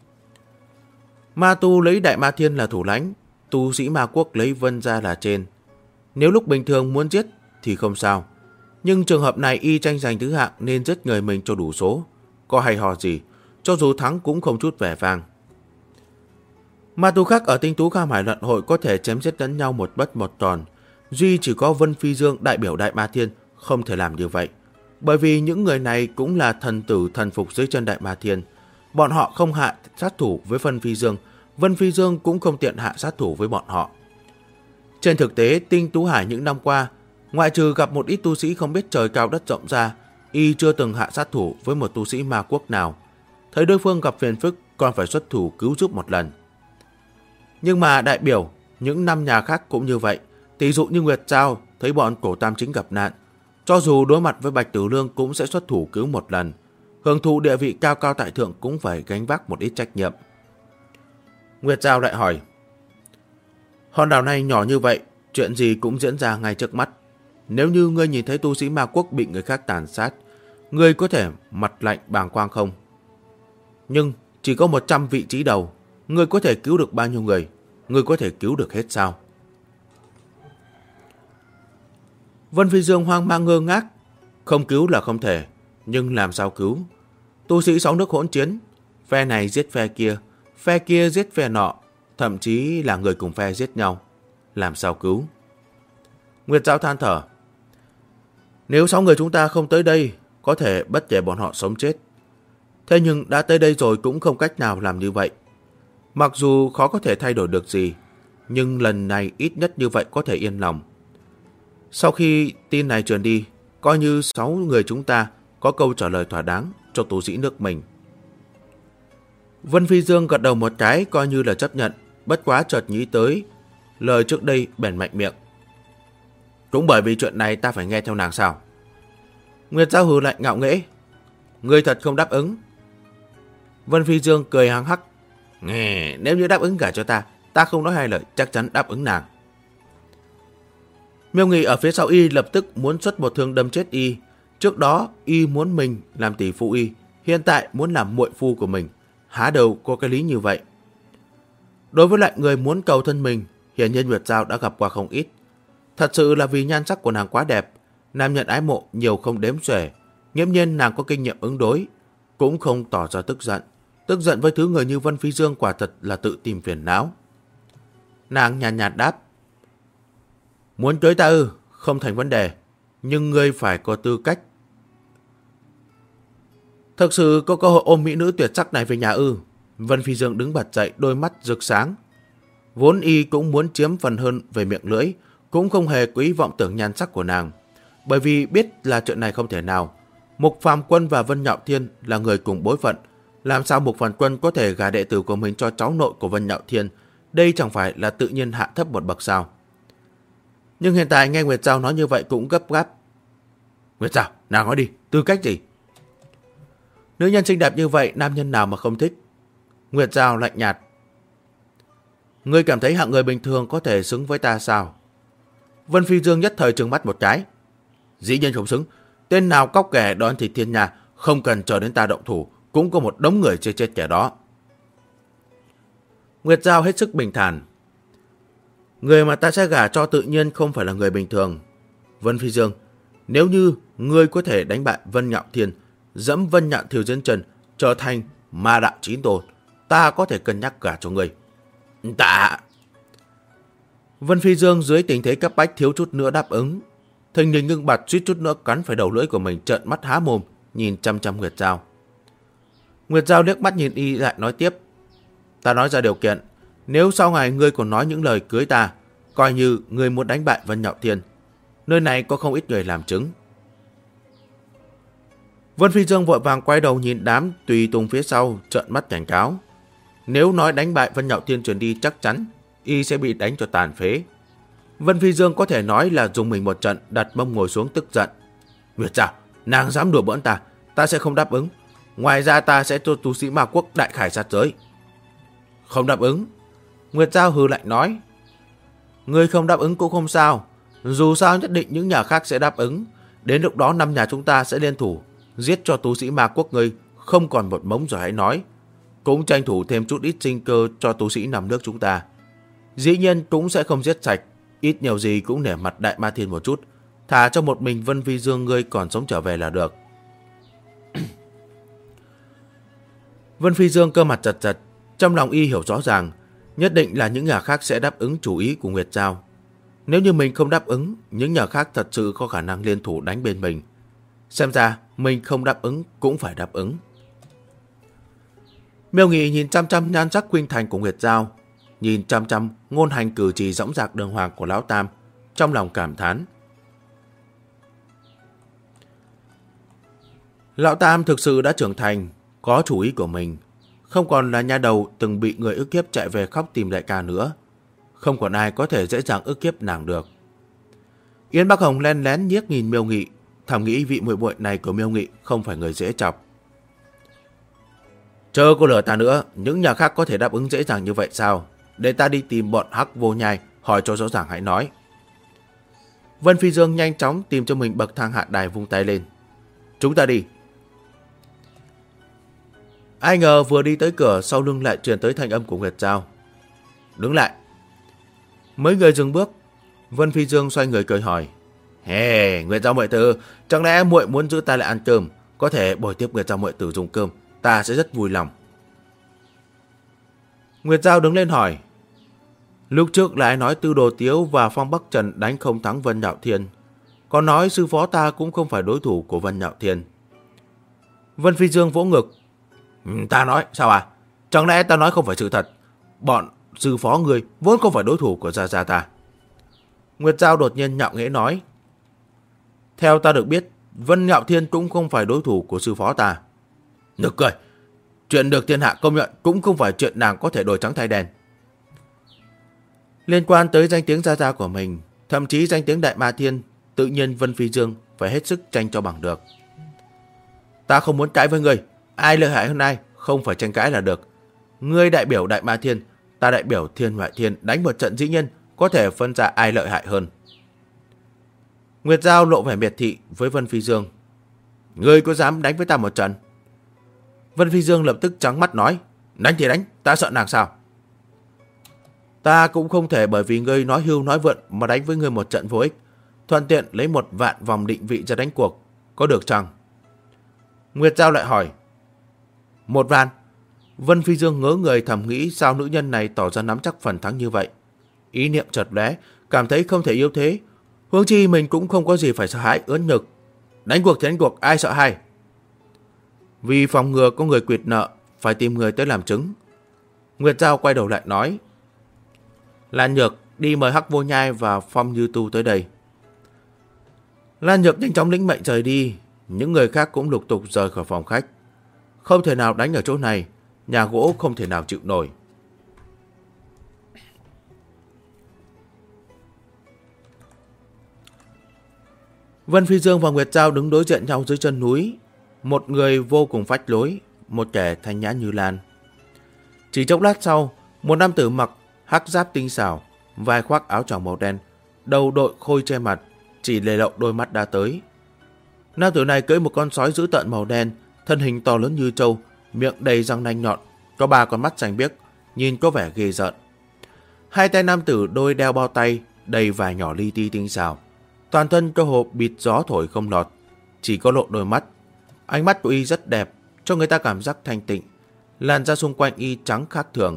Ma tu lấy Đại Ma Thiên là thủ lãnh, tu sĩ Ma Quốc lấy Vân gia là trên. Nếu lúc bình thường muốn giết thì không sao, nhưng trường hợp này y tranh giành thứ hạng nên giết người mình cho đủ số. Có hay ho gì, cho dù thắng cũng không chút vẻ vang. Ma tu khác ở Tinh Tú Kham Hải luận hội có thể chém giết lẫn nhau một bất một tròn, duy chỉ có Vân Phi Dương đại biểu Đại Ma Thiên không thể làm như vậy, bởi vì những người này cũng là thần tử thần phục dưới chân Đại Ma Thiên. Bọn họ không hạ sát thủ với Vân Phi Dương, Vân Phi Dương cũng không tiện hạ sát thủ với bọn họ. Trên thực tế, Tinh Tú Hải những năm qua, ngoại trừ gặp một ít tu sĩ không biết trời cao đất rộng ra, y chưa từng hạ sát thủ với một tu sĩ Ma Quốc nào. Thấy đối phương gặp phiền phức còn phải xuất thủ cứu giúp một lần. Nhưng mà đại biểu những năm nhà khác cũng như vậy. Tỷ dụ như Nguyệt Giao thấy bọn Cổ Tam Chính gặp nạn, cho dù đối mặt với Bạch Tử Lương cũng sẽ xuất thủ cứu một lần. Hưởng thụ địa vị cao cao tại thượng cũng phải gánh vác một ít trách nhiệm. Nguyệt Giao lại hỏi, hòn đảo này nhỏ như vậy, chuyện gì cũng diễn ra ngay trước mắt. Nếu như ngươi nhìn thấy tu sĩ Ma Quốc bị người khác tàn sát, ngươi có thể mặt lạnh bàng quang không? Nhưng chỉ có 100 vị trí đầu, ngươi có thể cứu được bao nhiêu người? Ngươi có thể cứu được hết sao? Vân Phi Dương hoang mang ngơ ngác. Không cứu là không thể, nhưng làm sao cứu? Tu sĩ 6 nước hỗn chiến, phe này giết phe kia giết phe nọ, thậm chí là người cùng phe giết nhau. Làm sao cứu? Nguyệt Giao than thở. Nếu 6 người chúng ta không tới đây, có thể bất kể bọn họ sống chết. Thế nhưng đã tới đây rồi cũng không cách nào làm như vậy. Mặc dù khó có thể thay đổi được gì, nhưng lần này ít nhất như vậy có thể yên lòng. Sau khi tin này truyền đi, coi như 6 người chúng ta có câu trả lời thỏa đáng cho tu sĩ nước mình. Vân Phi Dương gật đầu một cái coi như là chấp nhận, bất quá chợt nghĩ tới lời trước đây bèn mạnh miệng. Cũng bởi vì chuyện này ta phải nghe theo nàng sao? Nguyệt Giao hừ lạnh ngạo nghễ. Ngươi thật không đáp ứng? Vân Phi Dương cười hăng hắc. Nếu như đáp ứng cả cho ta không nói hai lời, chắc chắn đáp ứng nàng. Miêu Nghị ở phía sau y lập tức muốn xuất một thương đâm chết y. Trước đó y muốn mình làm tỷ phu y, hiện tại muốn làm muội phu của mình. Há đầu có cái lý như vậy. Đối với lại người muốn cầu thân mình, hiển nhiên Nguyệt Giao đã gặp qua không ít. Thật sự là vì nhan sắc của nàng quá đẹp, nam nhân ái mộ nhiều không đếm xuể. Nghiễm nhiên nàng có kinh nghiệm ứng đối, cũng không tỏ ra tức giận. Tức giận với thứ người như Vân Phi Dương quả thật là tự tìm phiền não. Nàng nhàn nhạt đáp. Muốn cưới ta ư? Không thành vấn đề. Nhưng ngươi phải có tư cách. Thực sự có cơ hội ôm mỹ nữ tuyệt sắc này về nhà ư? Vân Phi Dương đứng bật dậy, đôi mắt rực sáng. Vốn y cũng muốn chiếm phần hơn về miệng lưỡi, cũng không hề có ý vọng tưởng nhan sắc của nàng. Bởi vì biết là chuyện này không thể nào. Mục Phàm Quân và Vân Nhạo Thiên là người cùng bối phận. Làm sao Mục Phàm Quân có thể gả đệ tử của mình cho cháu nội của Vân Nhạo Thiên? Đây chẳng phải là tự nhiên hạ thấp một bậc sao? Nhưng hiện tại nghe Nguyệt Giao nói như vậy cũng gấp gáp. Nguyệt Giao, nàng nói đi, tư cách gì? Nữ nhân xinh đẹp như vậy, nam nhân nào mà không thích? Nguyệt Giao lạnh nhạt. Ngươi cảm thấy hạng người bình thường có thể xứng với ta sao? Vân Phi Dương nhất thời trừng mắt một cái. Dĩ nhiên không xứng. Tên nào cóc ghẻ đón thịt thiên nhà, không cần chờ đến ta động thủ, cũng có một đống người chết kẻ đó. Nguyệt Giao hết sức bình thản. Người mà ta sẽ gả cho tự nhiên không phải là người bình thường. Vân Phi Dương, nếu như ngươi có thể đánh bại Vân Nhạo Thiên, dẫm Vân Nhạo Thiều Dân Trần trở thành ma đạo chí tôn, ta có thể cân nhắc gả cho ngươi. Tạ. Vân Phi Dương dưới tình thế cấp bách thiếu chút nữa đáp ứng. Thình lình ngưng bặt suýt chút nữa cắn phải đầu lưỡi của mình, trợn mắt há mồm nhìn chăm chăm Nguyệt Giao. Nguyệt Giao liếc mắt nhìn y lại nói tiếp. Ta nói ra điều kiện, nếu sau ngày ngươi còn nói những lời cưới ta, coi như ngươi muốn đánh bại Vân Nhạo Thiên. Nơi này có không ít người làm chứng. Vân Phi Dương vội vàng quay đầu nhìn đám tùy tùng phía sau, trợn mắt cảnh cáo. Nếu nói đánh bại Vân Nhạo Thiên truyền đi, chắc chắn y sẽ bị đánh cho tàn phế. Vân Phi Dương có thể nói là dùng mình một trận, đặt mông ngồi xuống tức giận. Nguyệt Giao, nàng dám đùa bỡn ta sẽ không đáp ứng. Ngoài ra ta sẽ cho tu sĩ Ma Quốc đại khải sát giới. Không đáp ứng. Nguyệt Giao hừ lạnh nói. Ngươi không đáp ứng cũng không sao. Dù sao nhất định những nhà khác sẽ đáp ứng. Đến lúc đó 5 nhà chúng ta sẽ liên thủ, giết cho tu sĩ ma quốc ngươi không còn một mống rồi hãy nói. Cũng tranh thủ thêm chút ít sinh cơ cho tu sĩ năm nước chúng ta. Dĩ nhiên cũng sẽ không giết sạch, ít nhiều gì cũng nể mặt Đại Ma Thiên một chút. Thả cho một mình Vân Phi Dương ngươi còn sống trở về là được. Vân Phi Dương cơ mặt giật giật, trong lòng y hiểu rõ ràng, nhất định là những nhà khác sẽ đáp ứng chủ ý của Nguyệt Giao. Nếu như mình không đáp ứng, những nhà khác thật sự có khả năng liên thủ đánh bên mình. Xem ra mình không đáp ứng cũng phải đáp ứng. Miêu Nghị nhìn chăm chăm nhan sắc khuynh thành của Nguyệt Giao, nhìn chăm chăm ngôn hành cử chỉ dõng dạc đường hoàng của Lão Tam, trong lòng cảm thán. Lão Tam thực sự đã trưởng thành, có chủ ý của mình, không còn là nha đầu từng bị người ức hiếp chạy về khóc tìm đại ca nữa. Không còn ai có thể dễ dàng ức hiếp nàng được. Yến Bắc Hồng len lén nhiếc nhìn Miêu Nghị, thầm nghĩ vị muội muội này của Miêu Nghị không phải người dễ chọc. Chờ cô lừa ta nữa, những nhà khác có thể đáp ứng dễ dàng như vậy sao? Để ta đi tìm bọn Hắc Vô Nhai, hỏi cho rõ ràng hãy nói. Vân Phi Dương nhanh chóng tìm cho mình bậc thang hạ đài, vung tay lên. Chúng ta đi. Ai ngờ vừa đi tới cửa, sau lưng lại truyền tới thanh âm của Nguyệt Giao. Đứng lại. Mấy người dừng bước, Vân Phi Dương xoay người cười hỏi. Hey, Nguyệt Giao muội tử, chẳng lẽ muội muốn giữ ta lại ăn cơm? Có thể bồi tiếp Nguyệt Giao muội tử dùng cơm, ta sẽ rất vui lòng. Nguyệt Giao đứng lên hỏi. Lúc trước lại nói Tư Đồ Tiếu và Phong Bắc Trần đánh không thắng Vân Nhạo Thiên, còn nói sư phó ta cũng không phải đối thủ của Vân Nhạo Thiên. Vân Phi Dương vỗ ngực. Ta nói, sao à? Chẳng lẽ ta nói không phải sự thật? Bọn sư phó người vốn không phải đối thủ của Gia Gia ta. Nguyệt Giao đột nhiên nhạo nghễ nói. Theo ta được biết, Vân Nhạo Thiên cũng không phải đối thủ của sư phó ta. Nực cười. Chuyện được thiên hạ công nhận cũng không phải chuyện nàng có thể đổi trắng thay đen. Liên quan tới danh tiếng Gia Gia của mình, thậm chí danh tiếng Đại Ma Thiên, tự nhiên Vân Phi Dương phải hết sức tranh cho bằng được. Ta không muốn cãi với ngươi. Ai lợi hại hơn ai, không phải tranh cãi là được. Ngươi đại biểu Đại Ma Thiên, ta đại biểu Thiên Ngoại Thiên, đánh một trận dĩ nhiên có thể phân ra ai lợi hại hơn. Nguyệt Giao lộ vẻ miệt thị với Vân Phi Dương. Ngươi có dám đánh với ta một trận? Vân Phi Dương lập tức trắng mắt nói. Đánh thì đánh, ta sợ nàng sao? Ta cũng không thể bởi vì ngươi nói hưu nói vượn mà đánh với ngươi một trận vô ích. Thuận tiện lấy 1.000.000 vòng định vị ra đánh cuộc, có được chăng? Nguyệt Giao lại hỏi. 1.000.000? Vân Phi Dương ngớ người thầm nghĩ sao nữ nhân này tỏ ra nắm chắc phần thắng như vậy. Ý niệm chợt lóe, cảm thấy không thể yếu thế. Huống chi mình cũng không có gì phải sợ hãi ớn nhực. Đánh cuộc thì đánh cuộc, ai sợ hay? Vì phòng ngừa có người quyệt nợ, phải tìm người tới làm chứng. Nguyệt Giao quay đầu lại nói. Lan Nhược đi mời Hắc Vô Nhai và Phong Như Tu tới đây. Lan Nhược nhanh chóng lĩnh mệnh rời đi. Những người khác cũng lục tục rời khỏi phòng khách. Không thể nào đánh ở chỗ này, nhà gỗ không thể nào chịu nổi. Vân Phi Dương và Nguyệt Giao đứng đối diện nhau dưới chân núi. Một người vô cùng phách lối, một kẻ thanh nhã như lan. Chỉ chốc lát sau, một nam tử mặc hắc giáp tinh xảo, vai khoác áo choàng màu đen, đầu đội khôi che mặt, chỉ lề lậu đôi mắt đã tới. Nam tử này cưỡi một con sói dữ tợn màu đen, thân hình to lớn như trâu, miệng đầy răng nanh nhọn, có 3 con mắt xanh biếc, nhìn có vẻ ghê rợn. Hai tay nam tử đôi đeo bao tay, đầy vải nhỏ li ti tinh xảo, toàn thân cơ hồ bịt gió thổi không lọt, chỉ có lộ đôi mắt. Ánh mắt của y rất đẹp, cho người ta cảm giác thanh tịnh, làn da xung quanh y trắng khác thường.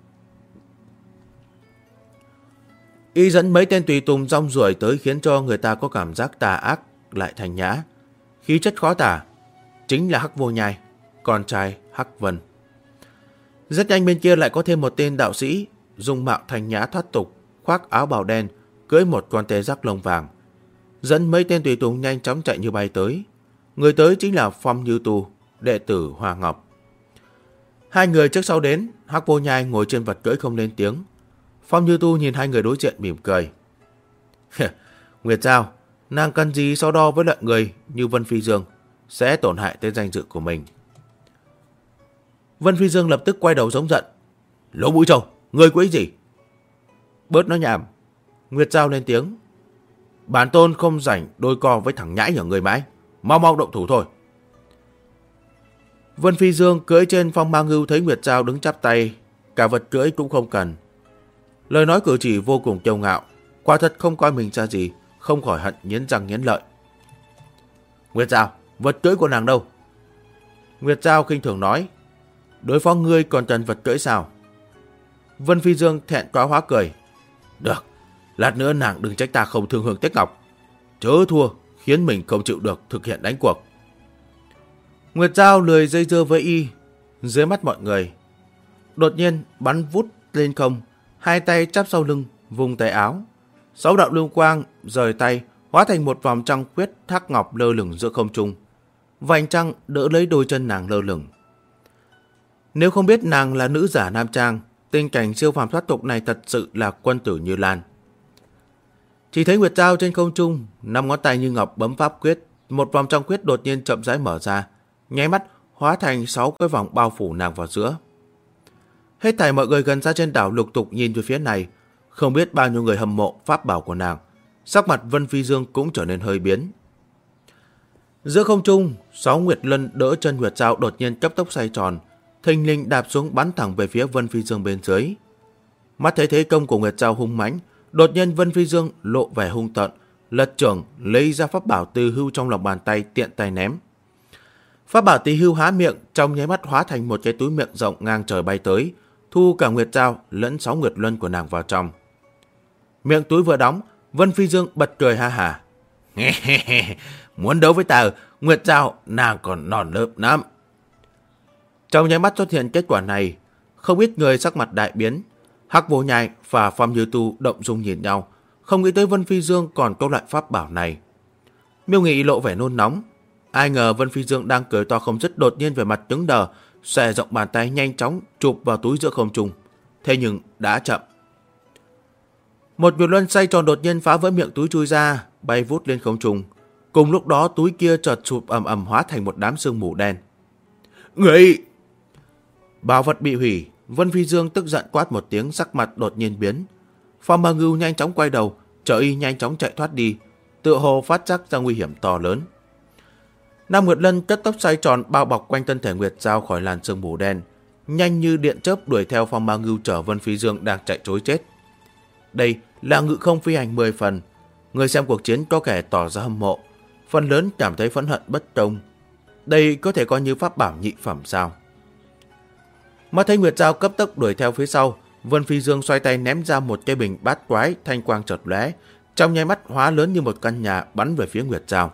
Y dẫn mấy tên tùy tùng rong ruổi tới khiến cho người ta có cảm giác tà ác lại thanh nhã, khí chất khó tả. Chính là Hắc Vô Nhai, con trai Hắc Vân. Rất nhanh bên kia lại có thêm một tên đạo sĩ, dung mạo thanh nhã thoát tục, khoác áo bào đen, cưỡi một con tê giác lông vàng, dẫn mấy tên tùy tùng nhanh chóng chạy như bay tới. Người tới chính là Phong Như Tu, đệ tử Hoa Ngọc. Hai người trước sau đến, Hắc Vô Nhai ngồi trên vật cưỡi không lên tiếng. Phong Như Tu nhìn hai người đối diện mỉm cười. Nguyệt Giao, nàng cần gì so đo với loại người như Vân Phi Dương, sẽ tổn hại tới danh dự của mình. Vân Phi Dương lập tức quay đầu giống giận. Lỗ Mũi Trâu, ngươi có ý gì? Bớt nói nhảm. Nguyệt Giao lên tiếng. Bản tôn không rảnh đôi co với thằng nhãi nhà người mãi. Mau mau động thủ thôi. Vân Phi Dương cưỡi trên phong ma ngưu thấy Nguyệt Giao đứng chắp tay, cả vật cưỡi cũng không cần. Lời nói cử chỉ vô cùng kiêu ngạo, quả thật không coi mình ra gì, không khỏi hận nghiến răng nghiến lợi. Nguyệt Giao, vật cưỡi của nàng đâu? Nguyệt Giao khinh thường nói, đối phó ngươi còn cần vật cưỡi sao? Vân Phi Dương thẹn quá hóa cười. Được, lát nữa nàng đừng trách ta không thương hương tiếc ngọc. Chớ thua, khiến mình không chịu được thực hiện đánh cuộc. Nguyệt Giao lười dây dưa với y, dưới mắt mọi người. Đột nhiên bắn vút lên không, hai tay chắp sau lưng, vùng tay áo. 6 đạo lưu quang rời tay, hóa thành một vòng trăng khuyết thác ngọc lơ lửng giữa không trung. Vành trăng đỡ lấy đôi chân nàng lơ lửng. Nếu không biết nàng là nữ giả nam trang, tình cảnh siêu phàm thoát tục này thật sự là quân tử Như Lan. Chỉ thấy Nguyệt Giao trên không trung, 5 ngón tay như ngọc bấm pháp quyết, một vòng trăng khuyết đột nhiên chậm rãi mở ra, nháy mắt hóa thành 6 cái vòng bao phủ nàng vào giữa. Hết thảy mọi người gần ra trên đảo lục tục nhìn về phía này, không biết bao nhiêu người hâm mộ pháp bảo của nàng. Sắc mặt Vân Phi Dương cũng trở nên hơi biến. Giữa không trung, 6 Nguyệt Luân đỡ chân Nguyệt Giao đột nhiên cấp tốc xoay tròn, thình lình đạp xuống bắn thẳng về phía Vân Phi Dương bên dưới. Mắt thấy thế công của Nguyệt Giao hung mãnh, đột nhiên Vân Phi Dương lộ vẻ hung tợn, lật chưởng lấy ra pháp bảo Tỳ Hưu trong lòng bàn tay tiện tay ném. Pháp bảo Tỳ Hưu há miệng, trong nháy mắt hóa thành một cái túi miệng rộng ngang trời bay tới, thu cả Nguyệt Giao lẫn 6 Nguyệt Luân của nàng vào trong. Miệng túi vừa đóng, Vân Phi Dương bật cười ha hả. Muốn đấu với ta, Nguyệt Giao nàng còn non lớp lắm. Trong nháy mắt xuất hiện kết quả này, không ít người sắc mặt đại biến. Hắc Vô Nhai và Phong Như Tu động dung nhìn nhau, không nghĩ tới Vân Phi Dương còn có loại pháp bảo này. Miêu Nghị lộ vẻ nôn nóng. Ai ngờ Vân Phi Dương đang cười to không dứt, đột nhiên về mặt cứng đờ, xòe rộng bàn tay nhanh chóng chụp vào túi giữa không trung. Thế nhưng đã chậm. Một Nguyệt Luân xoay tròn đột nhiên phá vỡ miệng túi chui ra, bay vút lên không trung. Cùng lúc đó túi kia chợt sụp ầm ầm hóa thành một đám sương mù đen. Người! Bảo vật bị hủy, Vân Phi Dương tức giận quát một tiếng, sắc mặt đột nhiên biến. Phong Ma Ngưu nhanh chóng quay đầu, chờ y nhanh chóng chạy thoát đi, tựa hồ phát giác ra nguy hiểm to lớn. Nam Nguyệt Lân cất tốc xoay tròn bao bọc quanh thân thể Nguyệt Giao khỏi làn sương mù đen, nhanh như điện chớp đuổi theo Phong Ma Ngưu chở Vân Phi Dương đang chạy trối chết. Đây là ngự không phi hành 10 phần. Người xem cuộc chiến có kẻ tỏ ra hâm mộ, phần lớn cảm thấy phẫn hận bất công. Đây có thể coi như pháp bảo nhị phẩm sao? Mắt thấy Nguyệt Giao cấp tốc đuổi theo phía sau, Vân Phi Dương xoay tay ném ra một cái bình bát quái, thanh quang chợt lóe, trong nháy mắt hóa lớn như một căn nhà bắn về phía Nguyệt Giao.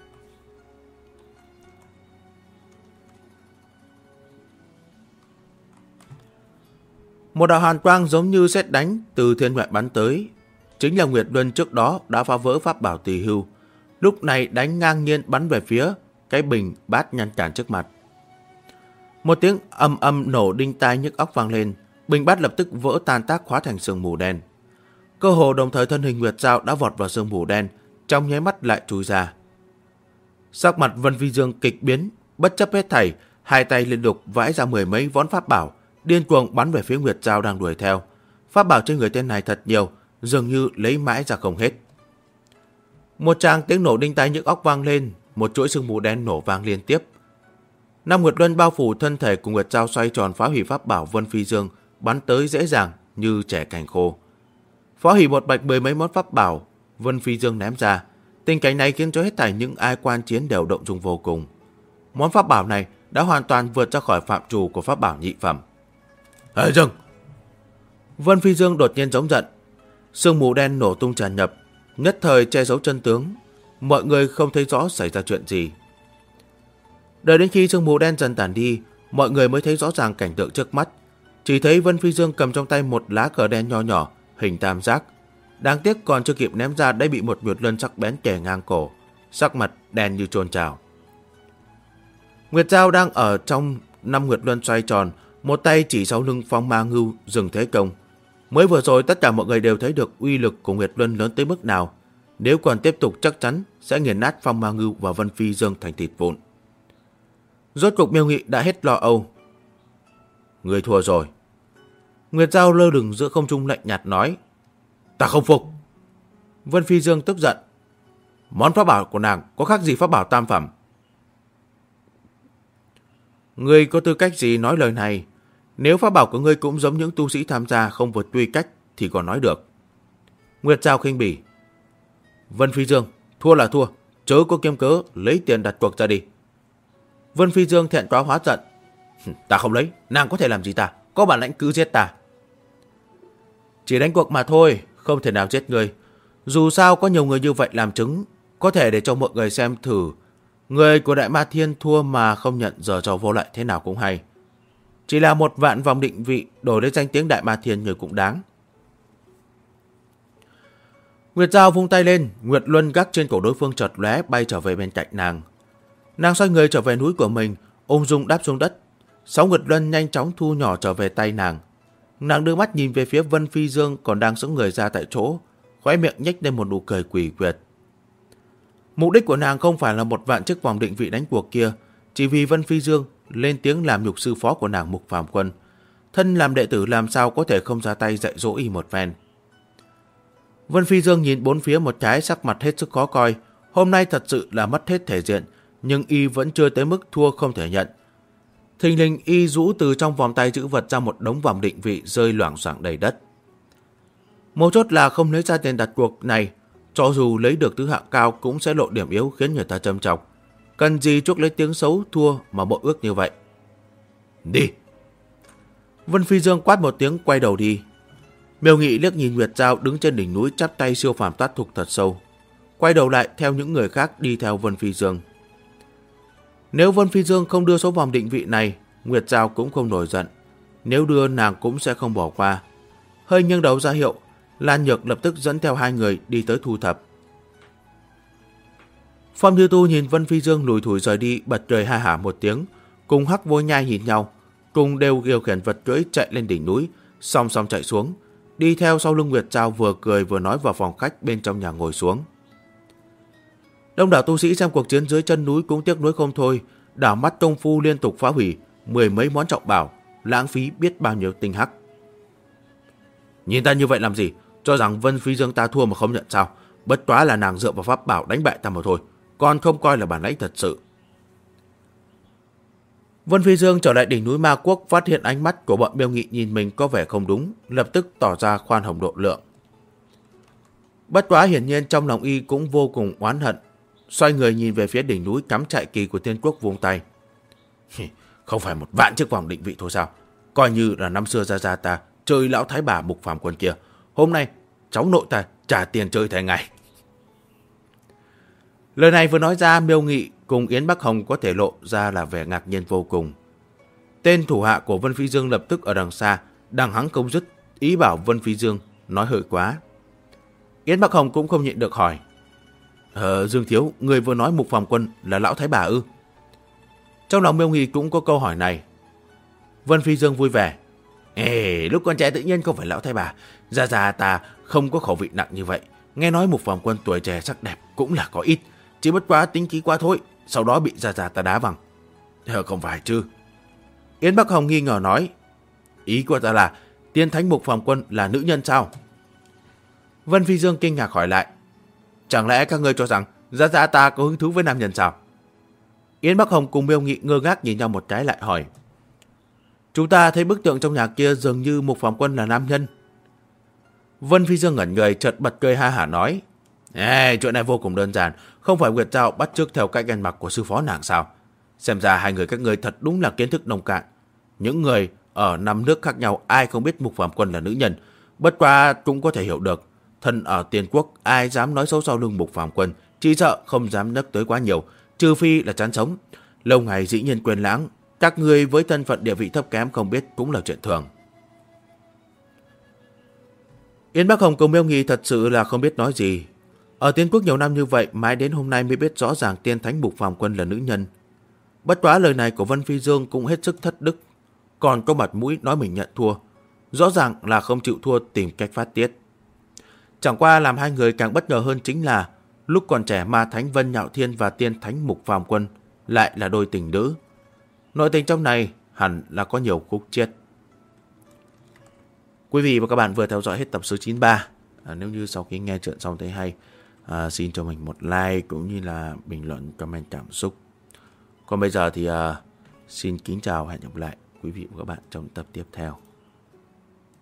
Một đạo hàn quang giống như sét đánh từ thiên ngoại bắn tới, chính là Nguyệt Luân trước đó đã phá vỡ pháp bảo Tỳ Hưu, lúc này đánh ngang nhiên bắn về phía cái bình bát ngăn cản trước mặt. Một tiếng ầm ầm nổ đinh tai nhức óc vang lên, bình bát lập tức vỡ tan tác hóa thành sương mù đen. Cơ hồ đồng thời thân hình Nguyệt Giao đã vọt vào sương mù đen, trong nháy mắt lại chui ra. Sắc mặt Vân Phi Dương kịch biến, bất chấp hết thảy, hai tay liên tục vãi ra 10 mấy vón pháp bảo, điên cuồng bắn về phía Nguyệt Giao đang đuổi theo. Pháp bảo trên người tên này thật nhiều, dường như lấy mãi ra không hết. Một tràng tiếng nổ đinh tai nhức óc vang lên, một chuỗi sương mù đen nổ vang liên tiếp. Năm Nguyệt Luân bao phủ thân thể của Nguyệt Giao xoay tròn phá hủy pháp bảo Vân Phi Dương, bắn tới dễ dàng như trẻ cành khô. Phá hủy một bạch 10 mấy món pháp bảo Vân Phi Dương ném ra. Tình cảnh này khiến cho hết thảy những ai quan chiến đều động dung vô cùng. Món pháp bảo này đã hoàn toàn vượt ra khỏi phạm trù của pháp bảo nhị phẩm. Hãy dừng! Vân Phi Dương đột nhiên giống giận. Sương mù đen nổ tung tràn ngập, nhất thời che giấu chân tướng. Mọi người không thấy rõ xảy ra chuyện gì. Đợi đến khi sương mù đen dần tàn đi, mọi người mới thấy rõ ràng cảnh tượng trước mắt. Chỉ thấy Vân Phi Dương cầm trong tay một lá cờ đen nho nhỏ, hình tam giác. Đáng tiếc còn chưa kịp ném ra đã bị một Nguyệt Luân sắc bén kề ngang cổ, sắc mặt đen như chôn trào. Nguyệt Giao đang ở trong 5 Nguyệt Luân xoay tròn, một tay chỉ sau lưng Phong Ma Ngưu dừng thế công. Mới vừa rồi tất cả mọi người đều thấy được uy lực của Nguyệt Luân lớn tới mức nào. Nếu còn tiếp tục chắc chắn sẽ nghiền nát Phong Ma Ngưu và Vân Phi Dương thành thịt vụn. Rốt cục Miêu Nghị đã hết lo âu. Người thua rồi. Nguyệt Giao lơ lửng giữa không trung lạnh nhạt nói. Ta không phục. Vân Phi Dương tức giận. Món pháp bảo của nàng có khác gì pháp bảo tam phẩm? Ngươi có tư cách gì nói lời này? Nếu pháp bảo của ngươi cũng giống những tu sĩ tham gia không vượt quy cách thì còn nói được. Nguyệt Giao khinh bỉ. Vân Phi Dương, thua là thua, chớ có kiếm cớ lấy tiền đặt cuộc ra đi. Vân Phi Dương thẹn quá hóa giận. Ta không lấy, nàng có thể làm gì ta? Có bản lãnh cứ giết ta. Chỉ đánh cuộc mà thôi, không thể nào giết người. Dù sao có nhiều người như vậy làm chứng, có thể để cho mọi người xem thử. Người của Đại Ma Thiên thua mà không nhận giờ trò vô lại thế nào cũng hay. Chỉ là 1 vạn vòng định vị đổi lấy danh tiếng Đại Ma Thiên người cũng đáng. Nguyệt Giao vung tay lên, Nguyệt Luân gác trên cổ đối phương chợt lóe bay trở về bên cạnh nàng. Nàng xoay người trở về núi của mình, ung dung đáp xuống đất. 6 Nguyệt Luân nhanh chóng thu nhỏ trở về tay nàng. Nàng đưa mắt nhìn về phía Vân Phi Dương còn đang sững người ra tại chỗ, khóe miệng nhếch lên một nụ cười quỷ quyệt. Mục đích của nàng không phải là 1 vạn chiếc vòng định vị đánh cuộc kia, chỉ vì Vân Phi Dương lên tiếng làm nhục sư phó của nàng Mục Phàm Quân. Thân làm đệ tử làm sao có thể không ra tay dạy dỗ y một phen. Vân Phi Dương nhìn bốn phía một cái, sắc mặt hết sức khó coi. Hôm nay thật sự là mất hết thể diện, nhưng y vẫn chưa tới mức thua không thể nhận. Thình lình y rũ từ trong vòng tay chữ vật ra một đống vòng định vị rơi loảng xoảng đầy đất. Mấu chốt là không lấy ra tiền đặt cuộc này, cho dù lấy được thứ hạng cao cũng sẽ lộ điểm yếu khiến người ta châm chọc. Cần gì chuốc lấy tiếng xấu thua mà bộ ước như vậy. Đi! Vân Phi Dương quát một tiếng quay đầu đi. Miêu Nghị liếc nhìn Nguyệt Giao đứng trên đỉnh núi chắp tay siêu phàm thoát thục thật sâu. Quay đầu lại theo những người khác đi theo Vân Phi Dương. Nếu Vân Phi Dương không đưa số vòng định vị này, Nguyệt Giao cũng không nổi giận. Nếu đưa nàng cũng sẽ không bỏ qua. Hơi nghiêng đầu ra hiệu, Lan Nhược lập tức dẫn theo 2 người đi tới thu thập. Phong Như Tu nhìn Vân Phi Dương lùi thủi rời đi, bật cười ha hả một tiếng, cùng Hắc Vô Nhai nhìn nhau, cùng đều điều khiển vật cưỡi chạy lên đỉnh núi, song song chạy xuống, đi theo sau lưng Nguyệt Giao vừa cười vừa nói vào phòng khách bên trong nhà ngồi xuống. Đông đảo tu sĩ xem cuộc chiến dưới chân núi cũng tiếc nuối không thôi, đảo mắt công phu liên tục phá hủy 10 mấy món trọng bảo, lãng phí biết bao nhiêu tinh hắc. Nhìn ta như vậy làm gì? Cho rằng Vân Phi Dương ta thua mà không nhận sao? Bất quá là nàng dựa vào pháp bảo đánh bại ta mà thôi, còn không coi là bản lãnh thật sự. Vân Phi Dương trở lại đỉnh núi Ma Quốc, phát hiện ánh mắt của bọn Miêu Nghị nhìn mình có vẻ không đúng, lập tức tỏ ra khoan hồng độ lượng. Bất quá hiển nhiên trong lòng y cũng vô cùng oán hận, xoay người nhìn về phía đỉnh núi cắm trại kỳ của Thiên Quốc vung tay. Không phải 1 vạn chiếc vòng định vị thôi sao? Coi như là năm xưa ra ta chơi lão thái bà Mục Phàm Quân kia, hôm nay cháu nội ta trả tiền chơi thế ngày. Lời này vừa nói ra, Miêu Nghị cùng Yến Bắc Hồng có thể lộ ra là vẻ ngạc nhiên vô cùng. Tên thủ hạ của Vân Phi Dương lập tức ở đằng xa, đang hắng công dứt, ý bảo Vân Phi Dương nói hơi quá. Yến Bắc Hồng cũng không nhịn được hỏi. Dương thiếu, người vừa nói Mục Phàm Quân là lão thái bà ư? Trong lòng Miêu Nghị cũng có câu hỏi này. Vân Phi Dương vui vẻ. Lúc con trẻ tự nhiên không phải lão thái bà, ra ta không có khẩu vị nặng như vậy. Nghe nói Mục Phàm Quân tuổi trẻ sắc đẹp cũng là có ít, chỉ bất quá tính khí quá thôi, sau đó bị ra ta đá văng. Không phải chứ? Yến Bắc Hồng nghi ngờ nói. Ý của ta là tiên thánh Mục Phàm Quân là nữ nhân sao? Vân Phi Dương kinh ngạc hỏi lại. Chẳng lẽ các ngươi cho rằng ra ta có hứng thú với nam nhân sao? Yến Bắc Hồng cùng Miêu Nghị ngơ ngác nhìn nhau một cái lại hỏi. Chúng ta thấy bức tượng trong nhà kia dường như Mục Phàm Quân là nam nhân. Vân Phi Dương ngẩn người chợt bật cười ha hả nói. Chuyện này vô cùng đơn giản, không phải Nguyệt Giao bắt chước theo cách ăn mặc của sư phó nàng sao? Xem ra 2 người các ngươi thật đúng là kiến thức nông cạn. Những người ở 5 nước khác nhau ai không biết Mục Phàm Quân là nữ nhân, bất quá cũng có thể hiểu được. Thân ở Tiên Quốc ai dám nói xấu sau lưng Mục Phàm Quân, chỉ sợ không dám nhắc tới quá nhiều, trừ phi là chán sống. Lâu ngày dĩ nhiên quên lãng, các người với thân phận địa vị thấp kém không biết cũng là chuyện thường. Yến Bắc Hồng cùng Miêu Nghị thật sự là không biết nói gì. Ở Tiên Quốc nhiều năm như vậy, mãi đến hôm nay mới biết rõ ràng tiên thánh Mục Phàm Quân là nữ nhân. Bất quá lời này của Vân Phi Dương cũng hết sức thất đức, còn có mặt mũi nói mình nhận thua, rõ ràng là không chịu thua tìm cách phát tiết. Chẳng qua làm 2 người càng bất ngờ hơn chính là lúc còn trẻ Ma Thánh Vân Nhạo Thiên và tiên thánh Mục Phàm Quân lại là đôi tình nữ. Nội tình trong này hẳn là có nhiều khúc chiết. Quý vị và các bạn vừa theo dõi hết tập số 93. Nếu như sau khi nghe chuyện xong thấy hay, xin cho mình một like cũng như là bình luận comment cảm xúc. Còn bây giờ thì xin kính chào, hẹn gặp lại quý vị và các bạn trong tập tiếp theo.